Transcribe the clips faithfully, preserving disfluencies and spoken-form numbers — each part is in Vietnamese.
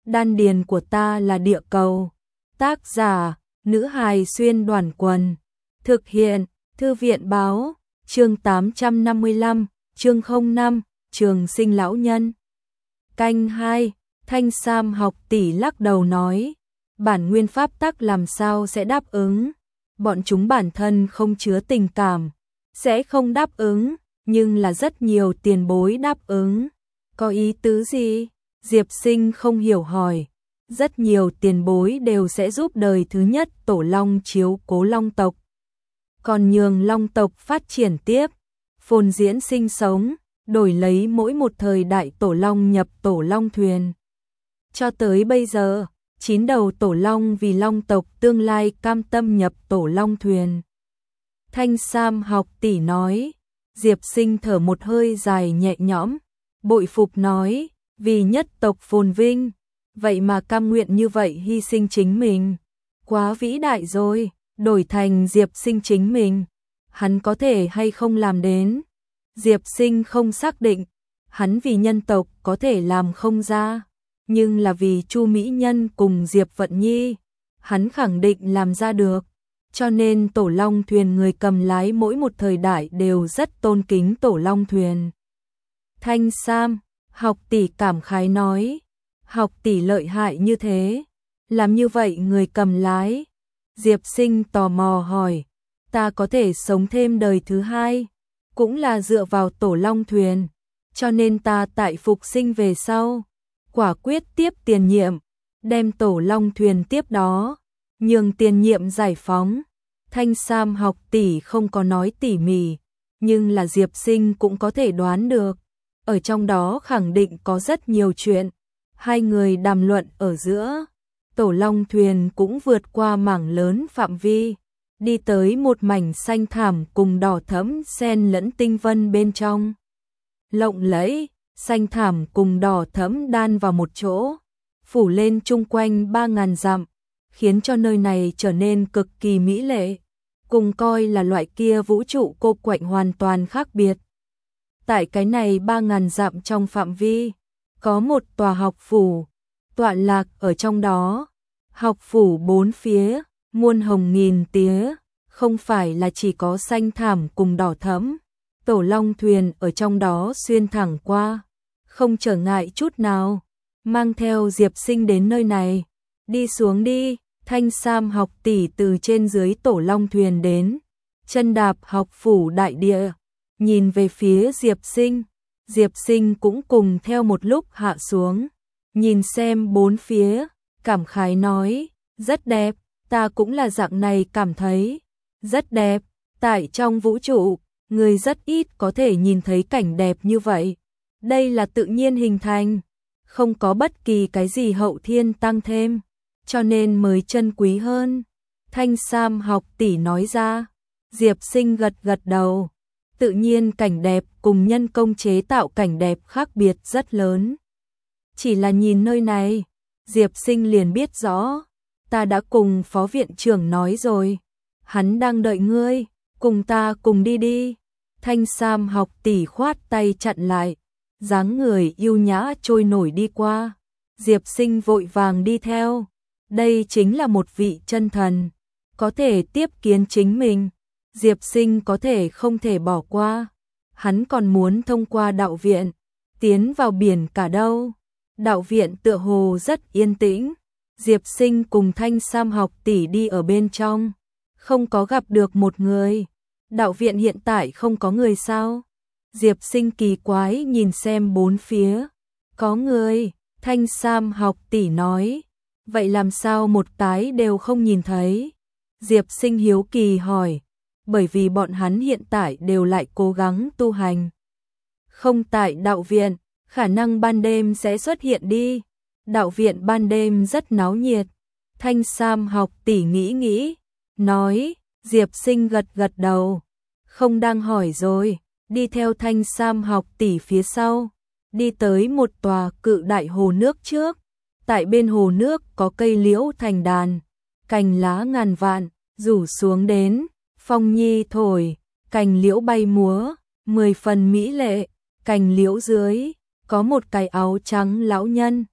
đan điền của ta là địa cầu. Tác giả, nữ hài xuyên đoàn quần. Thực hiện, thư viện báo, chương tám trăm năm mươi lăm, chương không năm, trường sinh lão nhân. Canh hai, Thanh Sam học tỷ lắc đầu nói, bản nguyên pháp tắc làm sao sẽ đáp ứng, bọn chúng bản thân không chứa tình cảm, sẽ không đáp ứng, nhưng là rất nhiều tiền bối đáp ứng. Có ý tứ gì? Diệp Sinh không hiểu hỏi. Rất nhiều tiền bối đều sẽ giúp đời thứ nhất tổ long chiếu cố long tộc, còn nhường long tộc phát triển tiếp, phồn diễn sinh sống, đổi lấy mỗi một thời đại tổ long nhập tổ long thuyền. Cho tới bây giờ, chín đầu tổ long vì long tộc tương lai cam tâm nhập tổ long thuyền. Thanh Sam học tỷ nói. Diệp Sinh thở một hơi dài nhẹ nhõm, bội phục nói, vì nhất tộc phồn vinh, vậy mà cam nguyện như vậy hy sinh chính mình, quá vĩ đại rồi. Đổi thành Diệp Sinh chính mình, hắn có thể hay không làm đến? Diệp Sinh không xác định, hắn vì nhân tộc có thể làm không ra, nhưng là vì Chu Mỹ Nhân cùng Diệp Vận Nhi, hắn khẳng định làm ra được. Cho nên tổ long thuyền người cầm lái mỗi một thời đại đều rất tôn kính tổ long thuyền. Thanh Sam, học tỷ cảm khái nói, học tỷ lợi hại như thế, làm như vậy người cầm lái. Diệp Sinh tò mò hỏi, ta có thể sống thêm đời thứ hai, cũng là dựa vào tổ long thuyền, cho nên ta tại phục sinh về sau, quả quyết tiếp tiền nhiệm, đem tổ long thuyền tiếp đó, nhường tiền nhiệm giải phóng. Thanh Sam học tỷ không có nói tỉ mỉ, nhưng là Diệp Sinh cũng có thể đoán được, ở trong đó khẳng định có rất nhiều chuyện. Hai người đàm luận ở giữa, tổ long thuyền cũng vượt qua mảng lớn phạm vi, đi tới một mảnh xanh thảm cùng đỏ thẫm xen lẫn tinh vân bên trong. Lộng lẫy, xanh thảm cùng đỏ thẫm đan vào một chỗ, phủ lên chung quanh ba ngàn dặm, khiến cho nơi này trở nên cực kỳ mỹ lệ, cùng coi là loại kia vũ trụ cô quạnh hoàn toàn khác biệt. Tại cái này ba ngàn dặm trong phạm vi, có một tòa học phủ, tọa lạc ở trong đó. Học phủ bốn phía, muôn hồng nghìn tía, không phải là chỉ có xanh thảm cùng đỏ thẫm. Tổ long thuyền ở trong đó xuyên thẳng qua, không trở ngại chút nào, mang theo Diệp Sinh đến nơi này. Đi xuống đi. Thanh Sam học tỷ từ trên dưới tổ long thuyền đến, chân đạp học phủ đại địa, nhìn về phía Diệp Sinh. Diệp Sinh cũng cùng theo một lúc hạ xuống, nhìn xem bốn phía, cảm khái nói, rất đẹp, ta cũng là dạng này cảm thấy, rất đẹp. Tại trong vũ trụ, người rất ít có thể nhìn thấy cảnh đẹp như vậy. Đây là tự nhiên hình thành, không có bất kỳ cái gì hậu thiên tăng thêm, cho nên mới chân quý hơn. Thanh Sam học tỷ nói ra. Diệp Sinh gật gật đầu. Tự nhiên cảnh đẹp cùng nhân công chế tạo cảnh đẹp khác biệt rất lớn. Chỉ là nhìn nơi này, Diệp Sinh liền biết rõ, ta đã cùng phó viện trưởng nói rồi, hắn đang đợi ngươi, cùng ta cùng đi đi. Thanh Sam học tỷ khoát tay chặn lại, dáng người yêu nhã trôi nổi đi qua. Diệp Sinh vội vàng đi theo. Đây chính là một vị chân thần, có thể tiếp kiến chính mình, Diệp Sinh có thể không thể bỏ qua. Hắn còn muốn thông qua đạo viện, tiến vào biển cả đâu. Đạo viện tựa hồ rất yên tĩnh, Diệp Sinh cùng Thanh Sam học tỷ đi ở bên trong, không có gặp được một người. Đạo viện hiện tại không có người sao? Diệp Sinh kỳ quái nhìn xem bốn phía, có người. Thanh Sam học tỷ nói, vậy làm sao một cái đều không nhìn thấy? Diệp Sinh hiếu kỳ hỏi, bởi vì bọn hắn hiện tại đều lại cố gắng tu hành. Không tại đạo viện, khả năng ban đêm sẽ xuất hiện đi. Đạo viện ban đêm rất náo nhiệt. Thanh Sam học tỷ nghĩ nghĩ, nói. Diệp Sinh gật gật đầu, không đang hỏi rồi, đi theo Thanh Sam học tỷ phía sau, đi tới một tòa cự đại hồ nước trước. Tại bên hồ nước có cây liễu thành đàn, cành lá ngàn vạn, rủ xuống đến, phong nhi thổi, cành liễu bay múa, mười phần mỹ lệ. Cành liễu dưới, có một cái áo trắng lão nhân,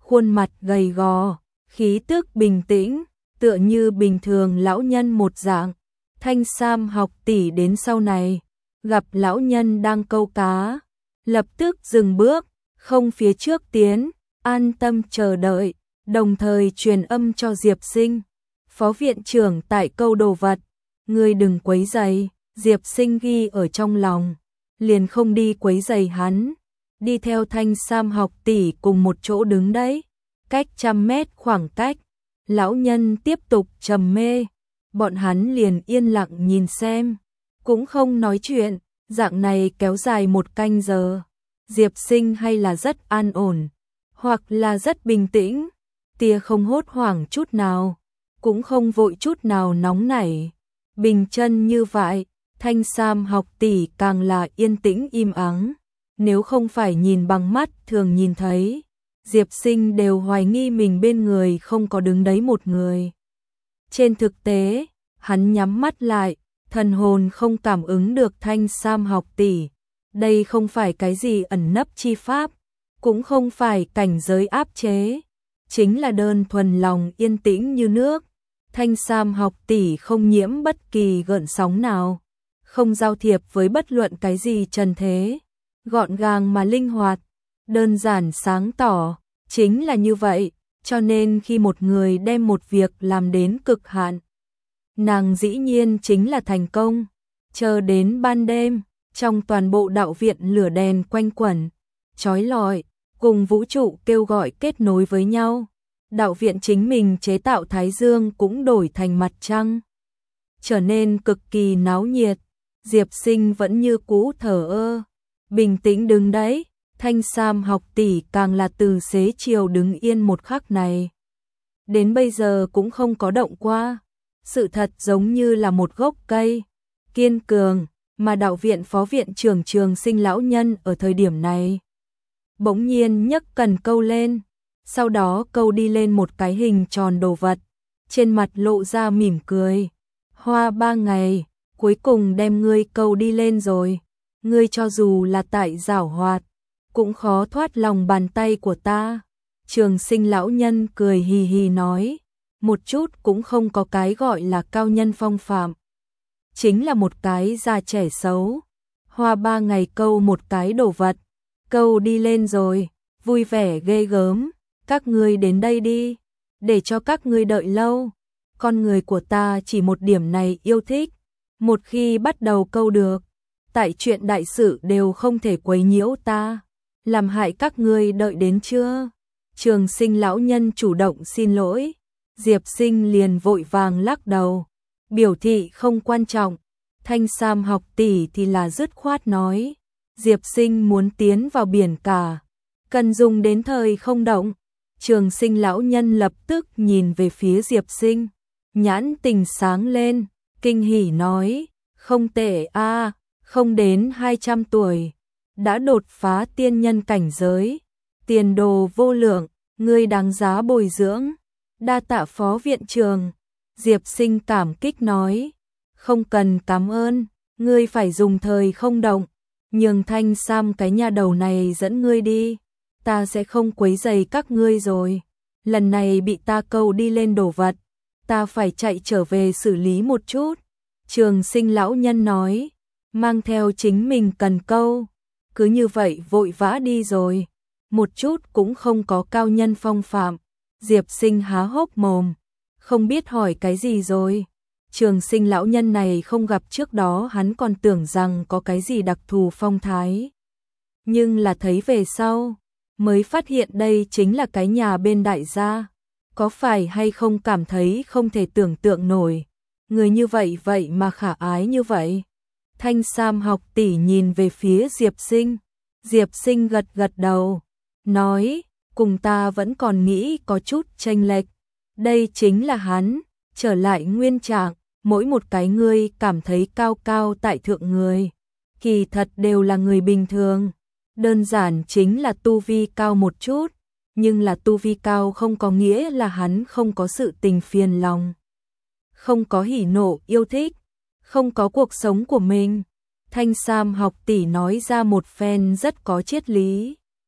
khuôn mặt gầy gò, khí tức bình tĩnh, tựa như bình thường lão nhân một dạng. Thanh Sam học tỷ đến sau này, gặp lão nhân đang câu cá, lập tức dừng bước, không phía trước tiến, an tâm chờ đợi, đồng thời truyền âm cho Diệp Sinh. Phó viện trưởng tại câu đồ vật, ngươi đừng quấy rầy. Diệp Sinh ghi ở trong lòng, liền không đi quấy rầy hắn, đi theo Thanh Sam học tỷ cùng một chỗ đứng đấy, cách trăm mét khoảng cách, lão nhân tiếp tục trầm mê, bọn hắn liền yên lặng nhìn xem, cũng không nói chuyện, dạng này kéo dài một canh giờ. Diệp Sinh hay là rất an ổn, hoặc là rất bình tĩnh, tia không hốt hoảng chút nào, cũng không vội chút nào nóng nảy, bình chân như vậy. Thanh Sam học tỷ càng là yên tĩnh im ắng, nếu không phải nhìn bằng mắt thường nhìn thấy, Diệp Sinh đều hoài nghi mình bên người không có đứng đấy một người. Trên thực tế, hắn nhắm mắt lại, thần hồn không cảm ứng được Thanh Sam học tỷ, đây không phải cái gì ẩn nấp chi pháp, cũng không phải cảnh giới áp chế, chính là đơn thuần lòng yên tĩnh như nước. Thanh Sam học tỷ không nhiễm bất kỳ gợn sóng nào, không giao thiệp với bất luận cái gì trần thế, gọn gàng mà linh hoạt, đơn giản sáng tỏ, chính là như vậy, cho nên khi một người đem một việc làm đến cực hạn, nàng dĩ nhiên chính là thành công. Chờ đến ban đêm, trong toàn bộ đạo viện lửa đèn quanh quẩn, chói lọi, cùng vũ trụ kêu gọi kết nối với nhau. Đạo viện chính mình chế tạo thái dương cũng đổi thành mặt trăng, trở nên cực kỳ náo nhiệt. Diệp Sinh vẫn như cũ thờ ơ, bình tĩnh đứng đấy, Thanh Sam học tỷ càng là từ xế chiều đứng yên một khắc này. Đến bây giờ cũng không có động qua, sự thật giống như là một gốc cây, kiên cường, mà đạo viện phó viện trưởng Trường Sinh lão nhân ở thời điểm này. Bỗng nhiên nhấc cần câu lên, sau đó câu đi lên một cái hình tròn đồ vật, trên mặt lộ ra mỉm cười. Hoa ba ngày, cuối cùng đem ngươi câu đi lên rồi, ngươi cho dù là tại giảo hoạt, cũng khó thoát lòng bàn tay của ta. Trường Sinh lão nhân cười hì hì nói, một chút cũng không có cái gọi là cao nhân phong phạm, chính là một cái già trẻ xấu. Hoa ba ngày câu một cái đồ vật, câu đi lên rồi, vui vẻ ghê gớm, các ngươi đến đây đi, để cho các ngươi đợi lâu. Con người của ta chỉ một điểm này yêu thích, một khi bắt đầu câu được, tại chuyện đại sự đều không thể quấy nhiễu ta, làm hại các ngươi đợi đến chưa? Trường Sinh lão nhân chủ động xin lỗi, Diệp Sinh liền vội vàng lắc đầu, biểu thị không quan trọng. Thanh Sam học tỷ thì là dứt khoát nói, Diệp Sinh muốn tiến vào biển cả, cần dùng đến thời không động. Trường Sinh lão nhân lập tức nhìn về phía Diệp Sinh, nhãn tình sáng lên, kinh hỉ nói, không tệ a, không đến hai trăm tuổi, đã đột phá tiên nhân cảnh giới, tiền đồ vô lượng, ngươi đáng giá bồi dưỡng. Đa tạ phó viện trưởng. Diệp Sinh cảm kích nói, không cần cảm ơn, ngươi phải dùng thời không động, nhường Thanh Sam cái nhà đầu này dẫn ngươi đi, ta sẽ không quấy rầy các ngươi rồi. Lần này bị ta câu đi lên đồ vật, ta phải chạy trở về xử lý một chút. Trường Sinh lão nhân nói, mang theo chính mình cần câu, cứ như vậy vội vã đi rồi, một chút cũng không có cao nhân phong phạm. Diệp Sinh há hốc mồm, không biết hỏi cái gì rồi. Trường Sinh lão nhân này không gặp trước đó hắn còn tưởng rằng có cái gì đặc thù phong thái, nhưng là thấy về sau mới phát hiện đây chính là cái nhà bên đại gia. Có phải hay không cảm thấy không thể tưởng tượng nổi, người như vậy vậy mà khả ái như vậy. Thanh Sam học tỷ nhìn về phía Diệp Sinh, Diệp Sinh gật gật đầu, nói, cùng ta vẫn còn nghĩ có chút chênh lệch, đây chính là hắn, trở lại nguyên trạng, mỗi một cái ngươi cảm thấy cao cao tại thượng người, kỳ thật đều là người bình thường, đơn giản chính là tu vi cao một chút, nhưng là tu vi cao không có nghĩa là hắn không có sự tình phiền lòng, không có hỉ nộ yêu thích, không có cuộc sống của mình. Thanh Sam học tỷ nói ra một phen rất có triết lý.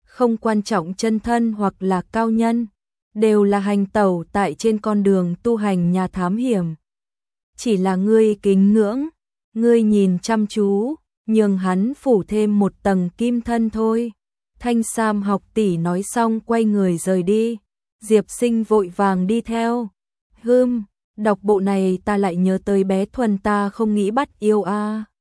không quan trọng chân thân hoặc là cao nhân, đều là hành tẩu tại trên con đường tu hành nhà thám hiểm. Chỉ là ngươi kính ngưỡng, ngươi nhìn chăm chú, nhường hắn phủ thêm một tầng kim thân thôi. Thanh Sam học tỷ nói xong quay người rời đi, Diệp Sinh vội vàng đi theo. Hừm, đọc bộ này ta lại nhớ tới bé Thuần, ta không nghĩ bắt yêu a.